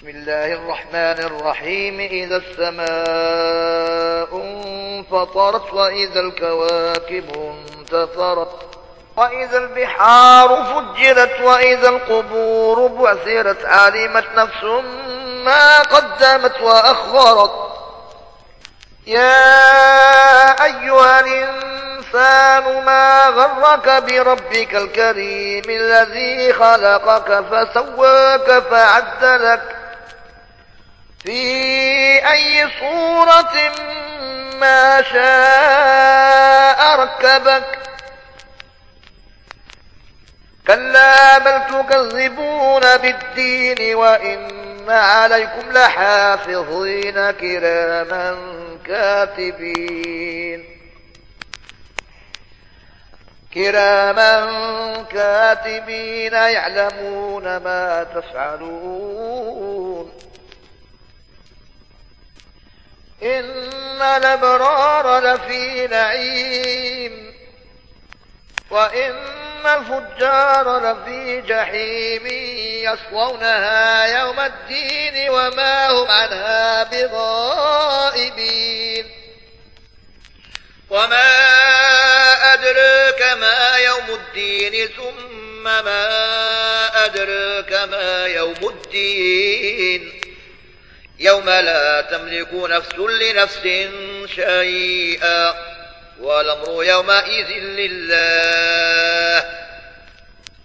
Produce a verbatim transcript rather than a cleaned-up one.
بسم الله الرحمن الرحيم. إذا السماء انفطرت وإذا الكواكب انتثرت وإذا البحار فجرت وإذا القبور بعثرت علمت نفس ما قدمت وأخرت. يا أيها الإنسان ما غرك بربك الكريم الذي خلقك فسواك فعدلك في أي صورة ما شاء ركبك. كلا بل تكذبون بالدين وإن عليكم لحافظين كراما كاتبين كراما كاتبين يعلمون ما تفعلون. إن الأبرار لفي نعيم وإن الفجار لفي جحيم يصلونها يوم الدين وما هم عنها بغائبين. وما أدراك ما يوم الدين ثم ما أدراك ما يوم الدين يوم لا تملك نفس لنفس شيئا والأمر يومئذ لله